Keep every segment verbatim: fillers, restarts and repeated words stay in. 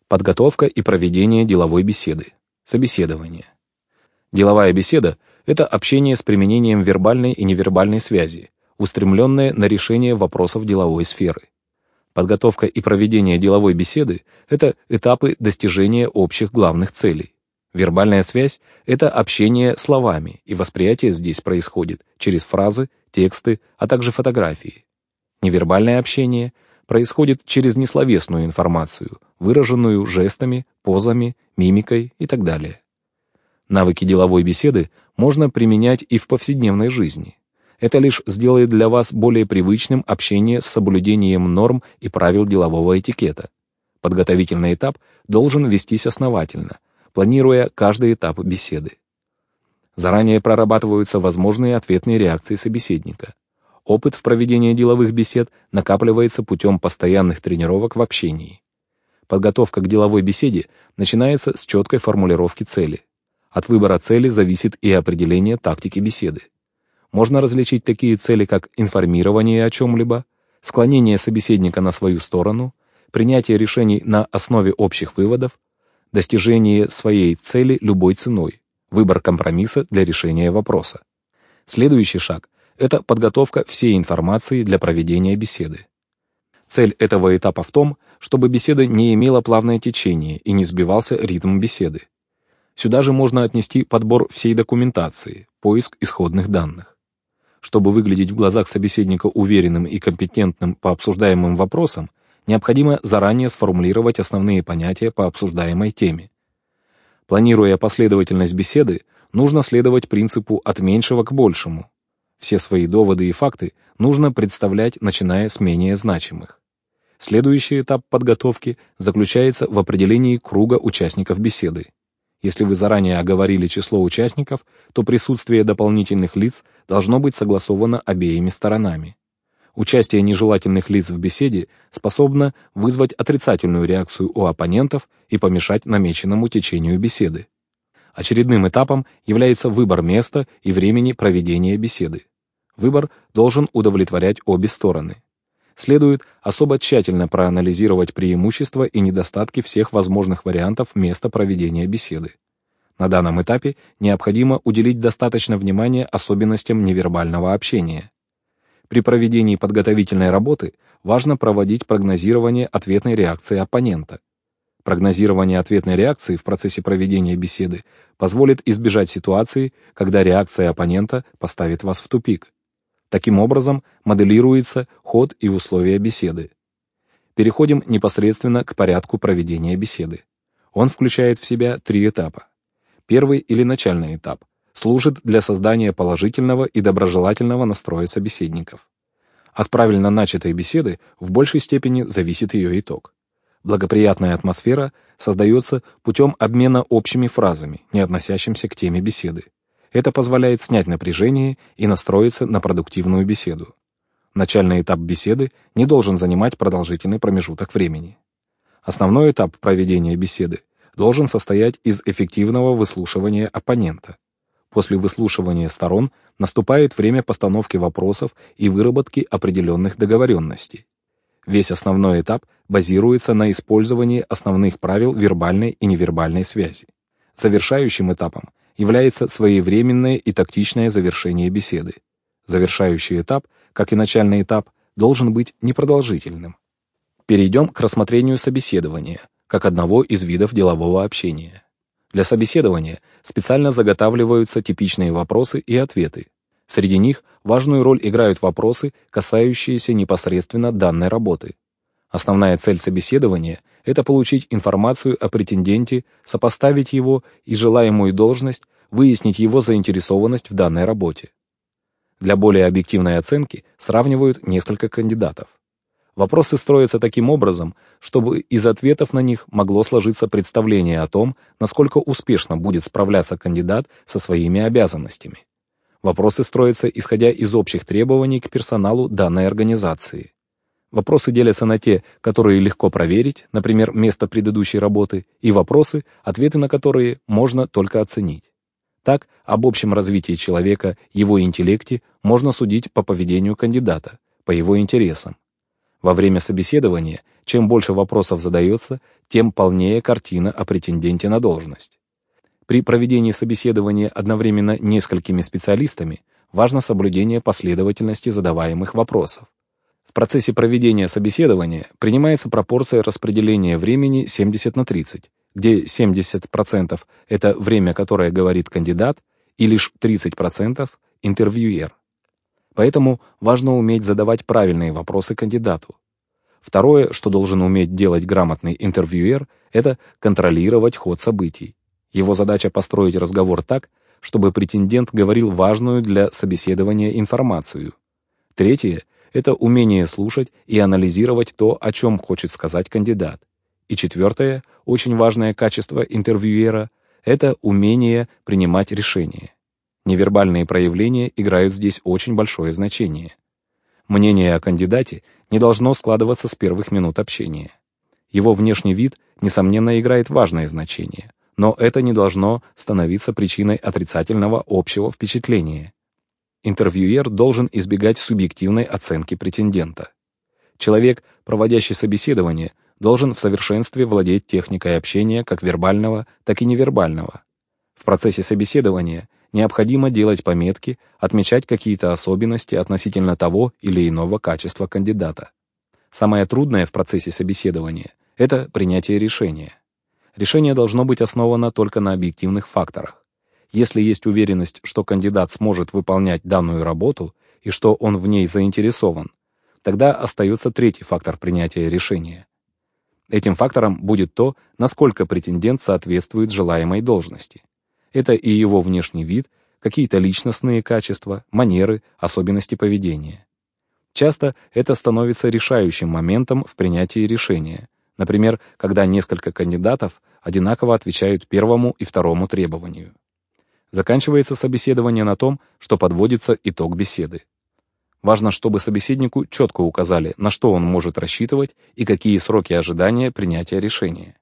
Подготовка и проведение деловой беседы. Собеседование. Деловая беседа — это общение с применением вербальной и невербальной связи, устремленное на решение вопросов деловой сферы. Подготовка и проведение деловой беседы — это этапы достижения общих главных целей. Вербальная связь — это общение словами, и восприятие здесь происходит через фразы, тексты, а также фотографии. Невербальное общение происходит через несловесную информацию, выраженную жестами, позами, мимикой и так далее. Навыки деловой беседы можно применять и в повседневной жизни. Это лишь сделает для вас более привычным общение с соблюдением норм и правил делового этикета. Подготовительный этап должен вестись основательно, планируя каждый этап беседы. Заранее прорабатываются возможные ответные реакции собеседника. Опыт в проведении деловых бесед накапливается путем постоянных тренировок в общении. Подготовка к деловой беседе начинается с четкой формулировки цели. От выбора цели зависит и определение тактики беседы. Можно различить такие цели, как информирование о чем-либо, склонение собеседника на свою сторону, принятие решений на основе общих выводов, достижение своей цели любой ценой, выбор компромисса для решения вопроса. Следующий шаг — это подготовка всей информации для проведения беседы. Цель этого этапа в том, чтобы беседа не имела плавное течение и не сбивался ритм беседы. Сюда же можно отнести подбор всей документации, поиск исходных данных. Чтобы выглядеть в глазах собеседника уверенным и компетентным по обсуждаемым вопросам, необходимо заранее сформулировать основные понятия по обсуждаемой теме. Планируя последовательность беседы, нужно следовать принципу «от меньшего к большему». Все свои доводы и факты нужно представлять, начиная с менее значимых. Следующий этап подготовки заключается в определении круга участников беседы. Если вы заранее оговорили число участников, то присутствие дополнительных лиц должно быть согласовано обеими сторонами. Участие нежелательных лиц в беседе способно вызвать отрицательную реакцию у оппонентов и помешать намеченному течению беседы. Очередным этапом является выбор места и времени проведения беседы. Выбор должен удовлетворять обе стороны. Следует особо тщательно проанализировать преимущества и недостатки всех возможных вариантов места проведения беседы. На данном этапе необходимо уделить достаточно внимания особенностям невербального общения. При проведении подготовительной работы важно проводить прогнозирование ответной реакции оппонента. Прогнозирование ответной реакции в процессе проведения беседы позволит избежать ситуации, когда реакция оппонента поставит вас в тупик. Таким образом, моделируется ход и условия беседы. Переходим непосредственно к порядку проведения беседы. Он включает в себя три этапа. Первый или начальный этап служит для создания положительного и доброжелательного настроя собеседников. От правильно начатой беседы в большей степени зависит ее итог. Благоприятная атмосфера создается путем обмена общими фразами, не относящимся к теме беседы. Это позволяет снять напряжение и настроиться на продуктивную беседу. Начальный этап беседы не должен занимать продолжительный промежуток времени. Основной этап проведения беседы должен состоять из эффективного выслушивания оппонента. После выслушивания сторон наступает время постановки вопросов и выработки определенных договоренностей. Весь основной этап базируется на использовании основных правил вербальной и невербальной связи. Завершающим этапом является своевременное и тактичное завершение беседы. Завершающий этап, как и начальный этап, должен быть непродолжительным. Перейдем к рассмотрению собеседования, как одного из видов делового общения. Для собеседования специально заготавливаются типичные вопросы и ответы. Среди них важную роль играют вопросы, касающиеся непосредственно данной работы. Основная цель собеседования — это получить информацию о претенденте, сопоставить его и желаемую должность, выяснить его заинтересованность в данной работе. Для более объективной оценки сравнивают несколько кандидатов. Вопросы строятся таким образом, чтобы из ответов на них могло сложиться представление о том, насколько успешно будет справляться кандидат со своими обязанностями. Вопросы строятся исходя из общих требований к персоналу данной организации. Вопросы делятся на те, которые легко проверить, например, место предыдущей работы, и вопросы, ответы на которые можно только оценить. Так, об общем развитии человека, его интеллекте можно судить по поведению кандидата, по его интересам. Во время собеседования, чем больше вопросов задается, тем полнее картина о претенденте на должность. При проведении собеседования одновременно несколькими специалистами важно соблюдение последовательности задаваемых вопросов. В процессе проведения собеседования принимается пропорция распределения времени семьдесят на тридцать, где семьдесят процентов — это время, которое говорит кандидат, и лишь тридцать процентов — интервьюер. Поэтому важно уметь задавать правильные вопросы кандидату. Второе, что должен уметь делать грамотный интервьюер, это контролировать ход событий. Его задача построить разговор так, чтобы претендент говорил важную для собеседования информацию. Третье — это умение слушать и анализировать то, о чем хочет сказать кандидат. И четвертое, очень важное качество интервьюера — это умение принимать решения. Невербальные проявления играют здесь очень большое значение. Мнение о кандидате не должно складываться с первых минут общения. Его внешний вид, несомненно, играет важное значение, но это не должно становиться причиной отрицательного общего впечатления. Интервьюер должен избегать субъективной оценки претендента. Человек, проводящий собеседование, должен в совершенстве владеть техникой общения как вербального, так и невербального. В процессе собеседования необходимо делать пометки, отмечать какие-то особенности относительно того или иного качества кандидата. Самое трудное в процессе собеседования — это принятие решения. Решение должно быть основано только на объективных факторах. Если есть уверенность, что кандидат сможет выполнять данную работу и что он в ней заинтересован, тогда остается третий фактор принятия решения. Этим фактором будет то, насколько претендент соответствует желаемой должности. Это и его внешний вид, какие-то личностные качества, манеры, особенности поведения. Часто это становится решающим моментом в принятии решения, например, когда несколько кандидатов одинаково отвечают первому и второму требованию. Заканчивается собеседование на том, что подводится итог беседы. Важно, чтобы собеседнику четко указали, на что он может рассчитывать и какие сроки ожидания принятия решения.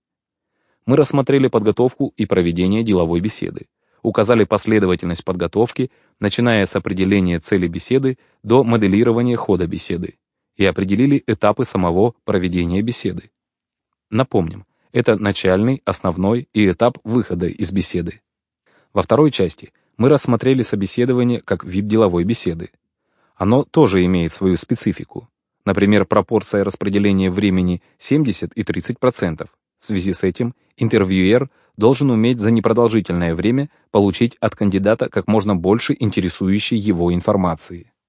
Мы рассмотрели подготовку и проведение деловой беседы, указали последовательность подготовки, начиная с определения цели беседы до моделирования хода беседы, и определили этапы самого проведения беседы. Напомним, это начальный, основной и этап выхода из беседы. Во второй части мы рассмотрели собеседование как вид деловой беседы. Оно тоже имеет свою специфику. Например, пропорция распределения времени семьдесят и тридцать процентов. В связи с этим интервьюер должен уметь за непродолжительное время получить от кандидата как можно больше интересующей его информации.